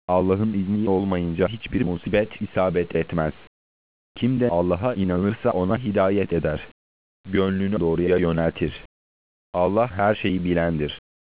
Allah'ın izni olmayınca hiçbir musibet isabet etmez. Kim de Allah'a inanırsa ona hidayet eder. Gönlünü doğruya yöneltir. Allah her şeyi bilendir.